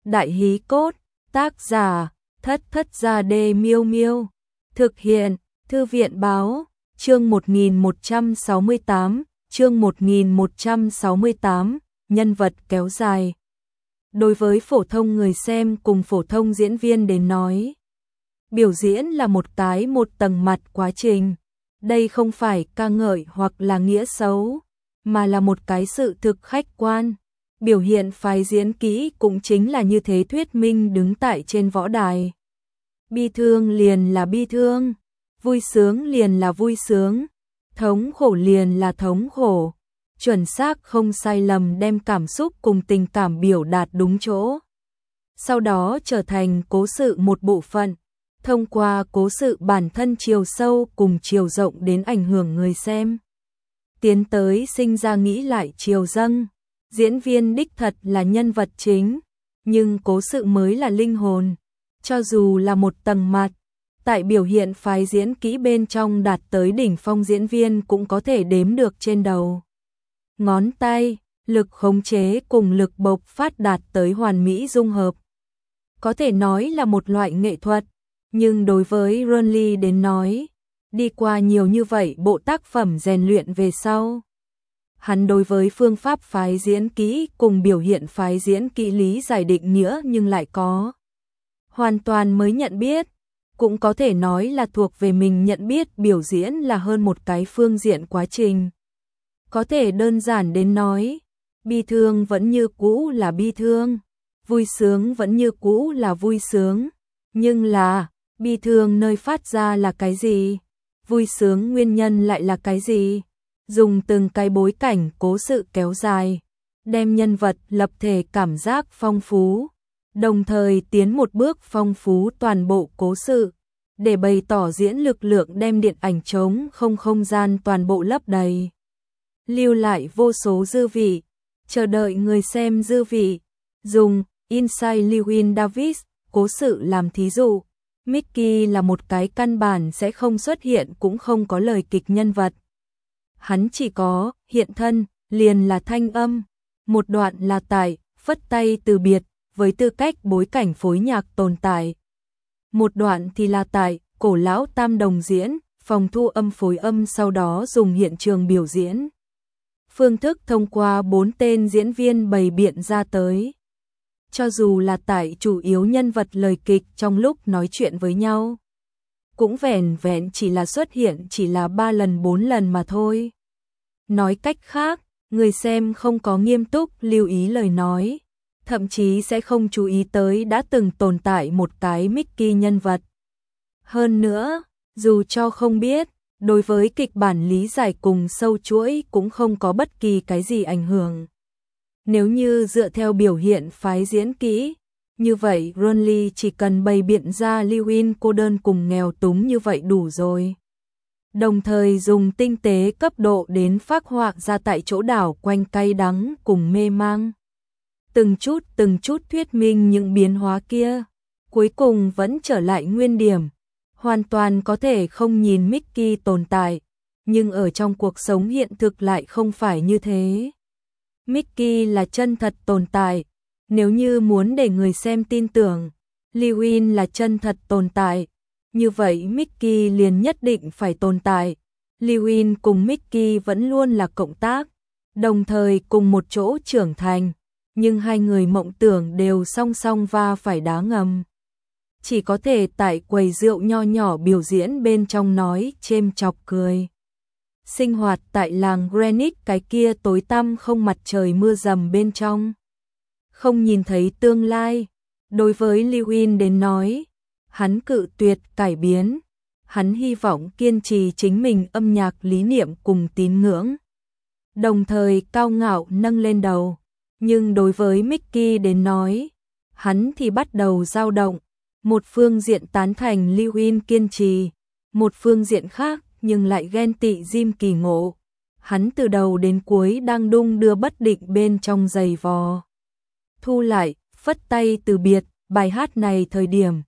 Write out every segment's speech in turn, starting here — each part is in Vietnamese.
Đại hí cốt, tác giả, Thất Thất Gia Đê Miêu Miêu. Thực hiện, Thư viện báo, chương 1168, chương 1168, nhân vật kéo dài. Đối với phổ thông người xem cùng phổ thông diễn viên đến nói, biểu diễn là một tầng mặt quá trình. Đây không phải ca ngợi hoặc là nghĩa xấu, mà là một cái sự thực khách quan. Biểu hiện phái diễn kỹ cũng chính là như thế thuyết minh đứng tại trên võ đài. Bi thương liền là bi thương, vui sướng liền là vui sướng, thống khổ liền là thống khổ. Chuẩn xác không sai lầm đem cảm xúc cùng tình cảm biểu đạt đúng chỗ. Sau đó trở thành cố sự một bộ phận, thông qua cố sự bản thân chiều sâu cùng chiều rộng đến ảnh hưởng người xem. Tiến tới sinh ra nghĩ lại chiều dâng. Diễn viên đích thật là nhân vật chính, nhưng cố sự mới là linh hồn. Cho dù là một tầng mặt, tại biểu hiện phái diễn kỹ bên trong đạt tới đỉnh phong diễn viên cũng có thể đếm được trên đầu ngón tay, lực khống chế cùng lực bộc phát đạt tới hoàn mỹ dung hợp. Có thể nói là một loại nghệ thuật, nhưng đối với Ron Lee đến nói, đi qua nhiều như vậy bộ tác phẩm rèn luyện về sau, hắn đối với phương pháp phái diễn kỹ cùng biểu hiện phái diễn kỹ lý giải định nghĩa nhưng lại có hoàn toàn mới nhận biết, cũng có thể nói là thuộc về mình nhận biết biểu diễn là hơn một cái phương diện quá trình. Có thể đơn giản đến nói, bi thương vẫn như cũ là bi thương, vui sướng vẫn như cũ là vui sướng, nhưng là, bi thương nơi phát ra là cái gì? Vui sướng nguyên nhân lại là cái gì? Dùng từng cái bối cảnh cố sự kéo dài, đem nhân vật lập thể cảm giác phong phú, đồng thời tiến một bước phong phú toàn bộ cố sự, để bày tỏ diễn lực lượng đem điện ảnh trống không gian toàn bộ lấp đầy. Lưu lại vô số dư vị, chờ đợi người xem dư vị. Dùng Inside Llewyn Davis cố sự làm thí dụ, Mickey là một cái căn bản sẽ không xuất hiện cũng không có lời kịch nhân vật. Hắn chỉ có hiện thân, liền là thanh âm. Một đoạn là tại phất tay từ biệt với tư cách bối cảnh phối nhạc tồn tại. Một đoạn thì là tại cổ lão tam đồng diễn, phòng thu âm phối âm sau đó dùng hiện trường biểu diễn. Phương thức thông qua 4 tên diễn viên bày biện ra tới. Cho dù là tại chủ yếu nhân vật lời kịch trong lúc nói chuyện với nhau, cũng vẻn vẹn chỉ là xuất hiện chỉ là 3 lần 4 lần mà thôi. Nói cách khác, người xem không có nghiêm túc lưu ý lời nói, thậm chí sẽ không chú ý tới đã từng tồn tại một cái Mickey nhân vật. Hơn nữa, dù cho không biết, đối với kịch bản lý giải cùng sâu chuỗi cũng không có bất kỳ cái gì ảnh hưởng. Nếu như dựa theo biểu hiện phái diễn kỹ, như vậy Ron Lee chỉ cần bày biện ra Llewyn cô đơn cùng nghèo túng như vậy đủ rồi. Đồng thời dùng tinh tế cấp độ đến phác họa ra tại chỗ đảo quanh cay đắng cùng mê mang. Từng chút thuyết minh những biến hóa kia, cuối cùng vẫn trở lại nguyên điểm. Hoàn toàn có thể không nhìn Mickey tồn tại, nhưng ở trong cuộc sống hiện thực lại không phải như thế. Mickey là chân thật tồn tại, nếu như muốn để người xem tin tưởng, Llewyn là chân thật tồn tại, như vậy Mickey liền nhất định phải tồn tại. Llewyn cùng Mickey vẫn luôn là cộng tác, đồng thời cùng một chỗ trưởng thành, nhưng hai người mộng tưởng đều song song va phải đá ngầm. Chỉ có thể tại quầy rượu nho nhỏ biểu diễn bên trong nói chêm chọc cười. Sinh hoạt tại làng Greenwich cái kia tối tăm không mặt trời mưa dầm bên trong. Không nhìn thấy tương lai. Đối với Llewyn đến nói, hắn cự tuyệt cải biến. Hắn hy vọng kiên trì chính mình âm nhạc lý niệm cùng tín ngưỡng. Đồng thời cao ngạo nâng lên đầu. Nhưng đối với Mickey đến nói, hắn thì bắt đầu dao động. Một phương diện tán thành Llewyn kiên trì, một phương diện khác nhưng lại ghen tị Jim kỳ ngộ. Hắn từ đầu đến cuối đang đung đưa bất định bên trong giày vò. Thu lại, phất tay từ biệt, bài hát này thời điểm.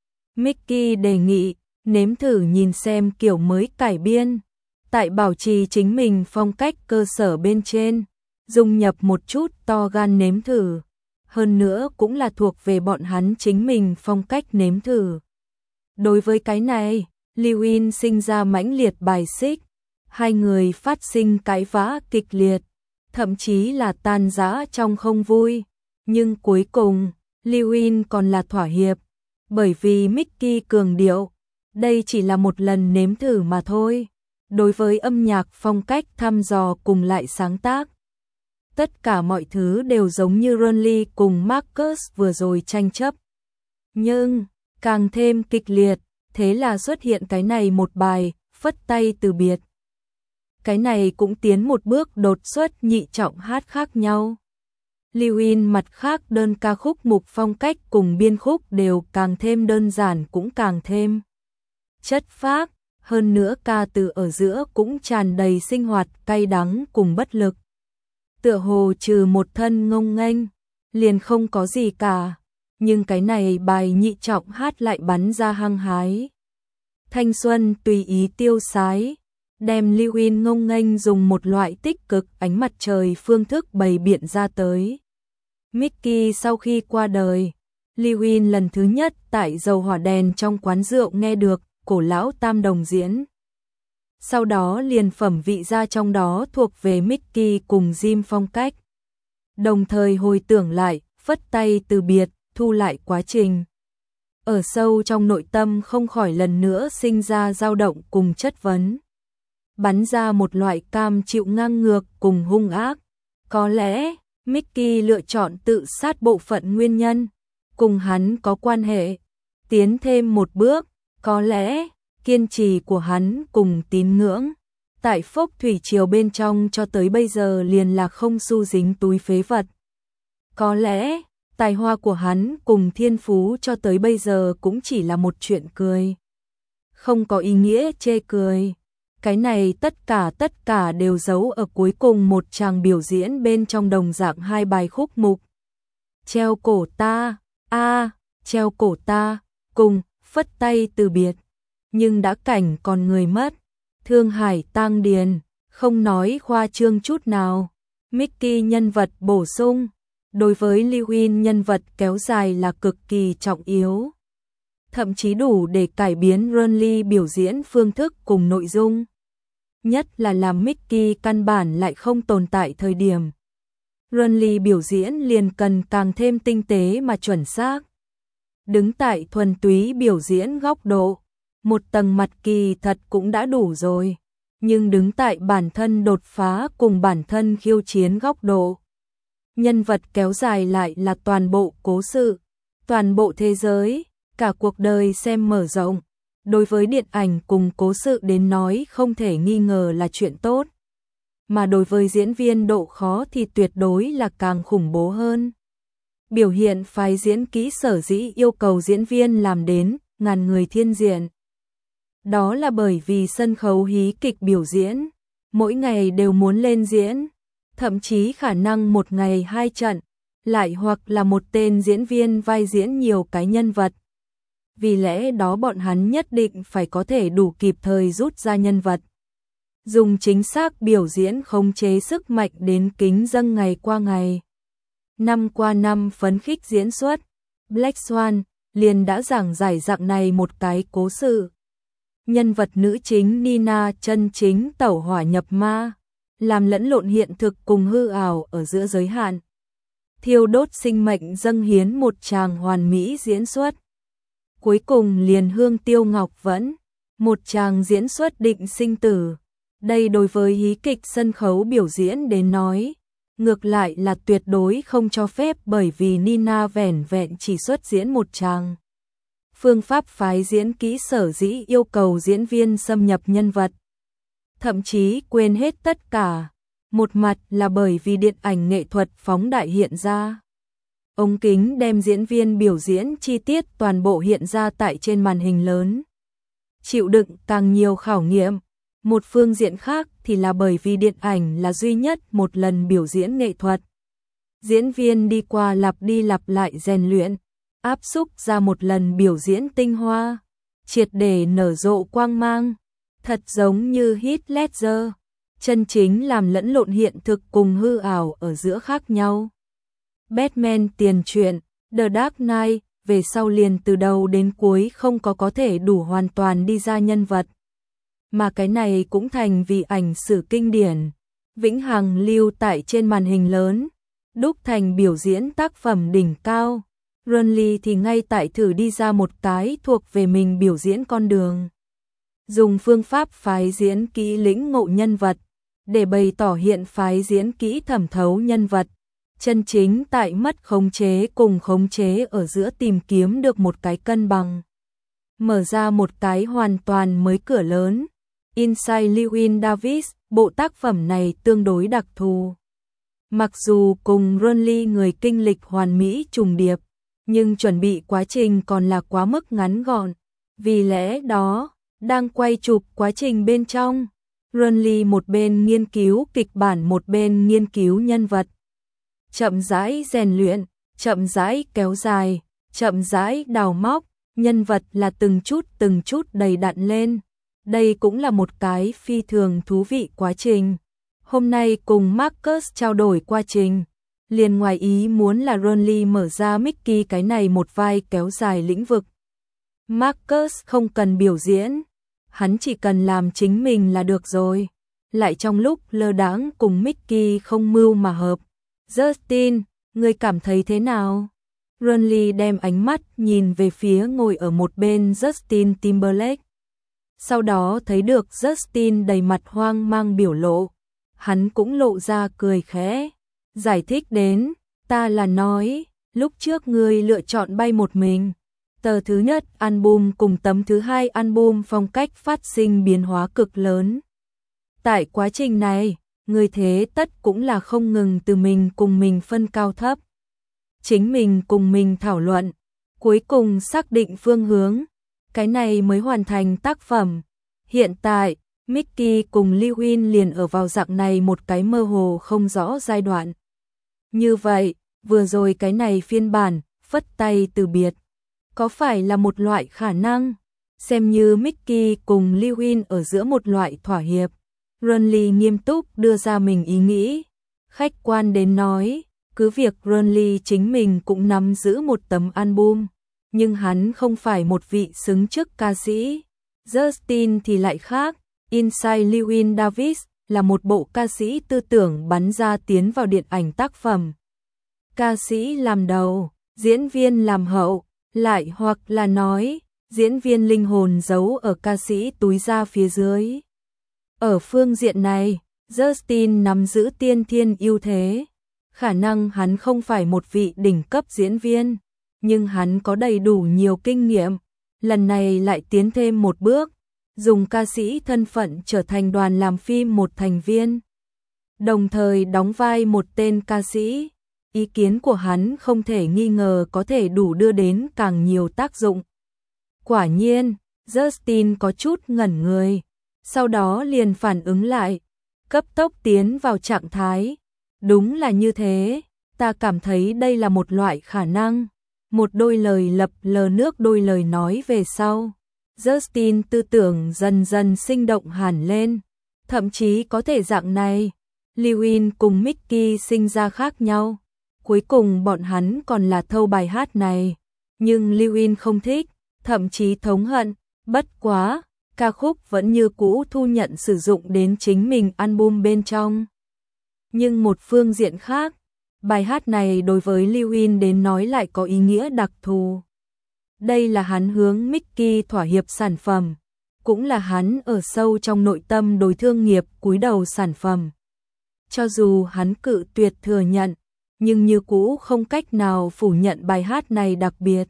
Mickey đề nghị, nếm thử nhìn xem kiểu mới cải biên. Tại bảo trì chính mình phong cách cơ sở bên trên, dung nhập một chút to gan nếm thử. hơn nữa cũng là thuộc về bọn hắn chính mình phong cách nếm thử. Đối với cái này, Lưu In sinh ra mãnh liệt bài xích, hai người phát sinh cãi vã kịch liệt, thậm chí là tan rã trong không vui, nhưng cuối cùng, Lưu In còn là thỏa hiệp, bởi vì Mickey cường điệu, đây chỉ là một lần nếm thử mà thôi. Đối với âm nhạc phong cách thăm dò cùng lại sáng tác, tất cả mọi thứ đều giống như Ronly cùng Marcus vừa rồi tranh chấp. Nhưng, càng thêm kịch liệt, thế là xuất hiện cái này một bài, phất tay từ biệt. Cái này cũng tiến một bước đột xuất nhị trọng hát khác nhau. Lưu In mặt khác đơn ca khúc mục phong cách cùng biên khúc đều càng thêm đơn giản cũng càng thêm chất phác, hơn nữa ca từ ở giữa cũng tràn đầy sinh hoạt cay đắng cùng bất lực. Tựa hồ trừ một thân ngông nghênh, liền không có gì cả, nhưng cái này bài nhị trọng hát lại bắn ra hăng hái. Thanh xuân tùy ý tiêu sái, đem Lưu In ngông nghênh dùng một loại tích cực ánh mặt trời phương thức bày biện ra tới. Mickey sau khi qua đời, Lưu In lần thứ nhất tại dầu hỏa đèn trong quán rượu nghe được cổ lão tam đồng diễn. Sau đó liền phẩm vị ra trong đó thuộc về Mickey cùng Jim phong cách. Đồng thời hồi tưởng lại, phất tay từ biệt, thu lại quá trình. Ở sâu trong nội tâm không khỏi lần nữa sinh ra dao động cùng chất vấn. Bắn ra một loại cam chịu ngang ngược cùng hung ác. Có lẽ, Mickey lựa chọn tự sát bộ phận nguyên nhân, cùng hắn có quan hệ. Tiến thêm một bước, có lẽ, kiên trì của hắn cùng tín ngưỡng. Tại phốc thủy triều bên trong cho tới bây giờ liền là không xu dính túi phế vật. Có lẽ, tài hoa của hắn cùng thiên phú cho tới bây giờ cũng chỉ là một chuyện cười. Không có ý nghĩa chê cười. Cái này tất cả đều giấu ở cuối cùng một tràng biểu diễn bên trong đồng dạng hai bài khúc mục. Treo cổ ta, treo cổ ta, cùng, phất tay từ biệt. Nhưng đã cảnh còn người mất. Thương hải tang điền, không nói khoa trương chút nào. Mickey nhân vật bổ sung. Đối với Lưu In nhân vật kéo dài là cực kỳ trọng yếu. Thậm chí đủ để cải biến Ronly biểu diễn phương thức cùng nội dung. Nhất là làm Mickey căn bản lại không tồn tại thời điểm. Ronly biểu diễn liền cần càng thêm tinh tế mà chuẩn xác. Đứng tại thuần túy biểu diễn góc độ, một tầng mặt kỳ thật cũng đã đủ rồi. Nhưng đứng tại bản thân đột phá cùng bản thân khiêu chiến góc độ. Nhân vật kéo dài lại là toàn bộ cố sự, toàn bộ thế giới, cả cuộc đời xem mở rộng. Đối với điện ảnh cùng cố sự đến nói không thể nghi ngờ là chuyện tốt. Mà đối với diễn viên độ khó thì tuyệt đối là càng khủng bố hơn. Biểu hiện phái diễn kỹ sở dĩ yêu cầu diễn viên làm đến ngàn người thiên diện. Đó là bởi vì sân khấu hí kịch biểu diễn, mỗi ngày đều muốn lên diễn, thậm chí khả năng một ngày 2 trận, lại hoặc là một tên diễn viên vai diễn nhiều cái nhân vật. Vì lẽ đó bọn hắn nhất định phải có thể đủ kịp thời rút ra nhân vật. Dùng chính xác biểu diễn khống chế sức mạnh đến kính dâng ngày qua ngày. Năm qua năm phấn khích diễn xuất, Black Swan liền đã giảng giải dạng này một cái cố sự. Nhân vật nữ chính Nina chân chính tẩu hỏa nhập ma, làm lẫn lộn hiện thực cùng hư ảo ở giữa giới hạn. Thiêu đốt sinh mệnh dâng hiến một tràng hoàn mỹ diễn xuất. Cuối cùng liền hương tiêu ngọc vẫn, một tràng diễn xuất định sinh tử. Đây đối với hí kịch sân khấu biểu diễn đến nói, ngược lại là tuyệt đối không cho phép bởi vì Nina vẻn vẹn chỉ xuất diễn một tràng. Phương pháp phái diễn kỹ sở dĩ yêu cầu diễn viên xâm nhập nhân vật. Thậm chí quên hết tất cả. Một mặt là bởi vì điện ảnh nghệ thuật phóng đại hiện ra. Ống kính đem diễn viên biểu diễn chi tiết toàn bộ hiện ra tại trên màn hình lớn. Chịu đựng càng nhiều khảo nghiệm. Một phương diện khác thì là bởi vì điện ảnh là duy nhất một lần biểu diễn nghệ thuật. Diễn viên đi qua lặp đi lặp lại rèn luyện, áp xúc ra một lần biểu diễn tinh hoa, triệt để nở rộ quang mang, thật giống như Heath Ledger, chân chính làm lẫn lộn hiện thực cùng hư ảo ở giữa khác nhau. Batman tiền truyện, The Dark Knight, về sau liền từ đầu đến cuối không có thể đủ hoàn toàn đi ra nhân vật. Mà cái này cũng thành vì ảnh sử kinh điển, vĩnh hằng lưu tại trên màn hình lớn, đúc thành biểu diễn tác phẩm đỉnh cao. Ron Lee thì ngay tại thử đi ra một cái thuộc về mình biểu diễn con đường. Dùng phương pháp phái diễn kỹ lĩnh ngộ nhân vật, để bày tỏ hiện phái diễn kỹ thẩm thấu nhân vật, chân chính tại mất khống chế cùng khống chế ở giữa tìm kiếm được một cái cân bằng. Mở ra một cái hoàn toàn mới cửa lớn. Inside Llewyn Davis, bộ tác phẩm này tương đối đặc thù. Mặc dù cùng Ron Lee người kinh lịch hoàn mỹ trùng điệp, nhưng chuẩn bị quá trình còn là quá mức ngắn gọn. Vì lẽ đó, đang quay chụp quá trình bên trong, Ron Lee một bên nghiên cứu kịch bản một bên nghiên cứu nhân vật. Chậm rãi rèn luyện, chậm rãi kéo dài, chậm rãi đào móc, nhân vật là từng chút đầy đặn lên. Đây cũng là một cái phi thường thú vị quá trình. Hôm nay cùng Marcus trao đổi quá trình, liền ngoài ý muốn là Ron Lee mở ra Mickey cái này một vai kéo dài lĩnh vực. Marcus không cần biểu diễn, hắn chỉ cần làm chính mình là được rồi. Lại trong lúc lơ đãng cùng Mickey không mưu mà hợp. Justin, ngươi cảm thấy thế nào? Ron Lee đem ánh mắt nhìn về phía ngồi ở một bên Justin Timberlake. Sau đó thấy được Justin đầy mặt hoang mang biểu lộ. Hắn cũng lộ ra cười khẽ. Giải thích đến, ta là nói, lúc trước ngươi lựa chọn bay một mình. Tờ thứ nhất album cùng tấm thứ hai album phong cách phát sinh biến hóa cực lớn. Tại quá trình này, ngươi thế tất cũng là không ngừng từ mình cùng mình phân cao thấp. Chính mình cùng mình thảo luận, cuối cùng xác định phương hướng. Cái này mới hoàn thành tác phẩm. Hiện tại, Mickey cùng Llewyn liền ở vào dạng này một cái mơ hồ không rõ giai đoạn. Như vậy, vừa rồi cái này phiên bản, phất tay từ biệt. Có phải là một loại khả năng? Xem như Mickey cùng Llewyn ở giữa một loại thỏa hiệp. Ron Lee nghiêm túc đưa ra mình ý nghĩ. Khách quan đến nói, cứ việc Ron Lee chính mình cũng nắm giữ một tấm album. Nhưng hắn không phải một vị xứng chức ca sĩ. Justin thì lại khác. Inside Llewyn Davis là một bộ ca sĩ tư tưởng bắn ra tiến vào điện ảnh tác phẩm. Ca sĩ làm đầu, diễn viên làm hậu, lại hoặc là nói, diễn viên linh hồn giấu ở ca sĩ túi da phía dưới. Ở phương diện này, Justin nắm giữ tiên thiên ưu thế. Khả năng hắn không phải một vị đỉnh cấp diễn viên, nhưng hắn có đầy đủ nhiều kinh nghiệm. Lần này lại tiến thêm một bước, dùng ca sĩ thân phận trở thành đoàn làm phim một thành viên, đồng thời đóng vai một tên ca sĩ. Ý kiến của hắn không thể nghi ngờ có thể đủ đưa đến càng nhiều tác dụng. Quả nhiên, Justin có chút ngẩn người, sau đó liền phản ứng lại, cấp tốc tiến vào trạng thái. Đúng là như thế, ta cảm thấy đây là một loại khả năng. Một đôi lời lập lờ nước đôi lời nói về sau. Justin tư tưởng dần dần sinh động hẳn lên. Thậm chí có thể dạng này, Llewyn cùng Mickey sinh ra khác nhau. Cuối cùng bọn hắn còn là thâu bài hát này. Nhưng Llewyn không thích, thậm chí thống hận. Bất quá, ca khúc vẫn như cũ thu nhận sử dụng đến chính mình album bên trong. Nhưng một phương diện khác, bài hát này đối với Llewyn đến nói lại có ý nghĩa đặc thù. Đây là hắn hướng Mickey thỏa hiệp sản phẩm, cũng là hắn ở sâu trong nội tâm đối thương nghiệp cúi đầu sản phẩm. Cho dù hắn cự tuyệt thừa nhận, nhưng như cũ không cách nào phủ nhận bài hát này đặc biệt.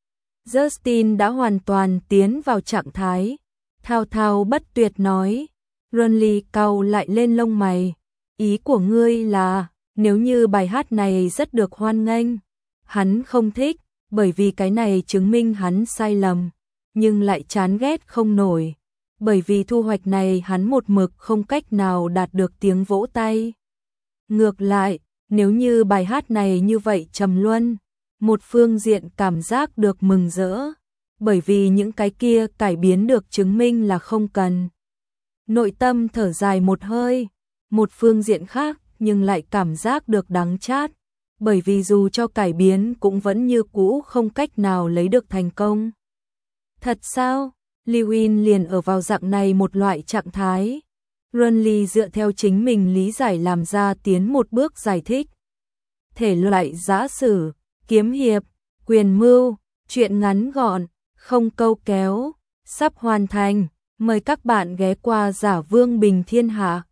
Justin đã hoàn toàn tiến vào trạng thái, thao thao bất tuyệt nói. Ron Lee cau lại lên lông mày. Ý của ngươi là, nếu như bài hát này rất được hoan nghênh, hắn không thích, bởi vì cái này chứng minh hắn sai lầm, nhưng lại chán ghét không nổi, bởi vì thu hoạch này hắn một mực không cách nào đạt được tiếng vỗ tay. Ngược lại, nếu như bài hát này như vậy trầm luân, một phương diện cảm giác được mừng rỡ, bởi vì những cái kia cải biến được chứng minh là không cần. Nội tâm thở dài một hơi, một phương diện khác nhưng lại cảm giác được đắng chát, bởi vì dù cho cải biến cũng vẫn như cũ không cách nào lấy được thành công. Thật sao? Lewin liền ở vào dạng này một loại trạng thái. Renly dựa theo chính mình lý giải làm ra tiến một bước giải thích. Thể loại giã sử, kiếm hiệp, quyền mưu, truyện ngắn gọn, không câu kéo, sắp hoàn thành. Mời các bạn ghé qua Giả Vương Bình Thiên Hạ.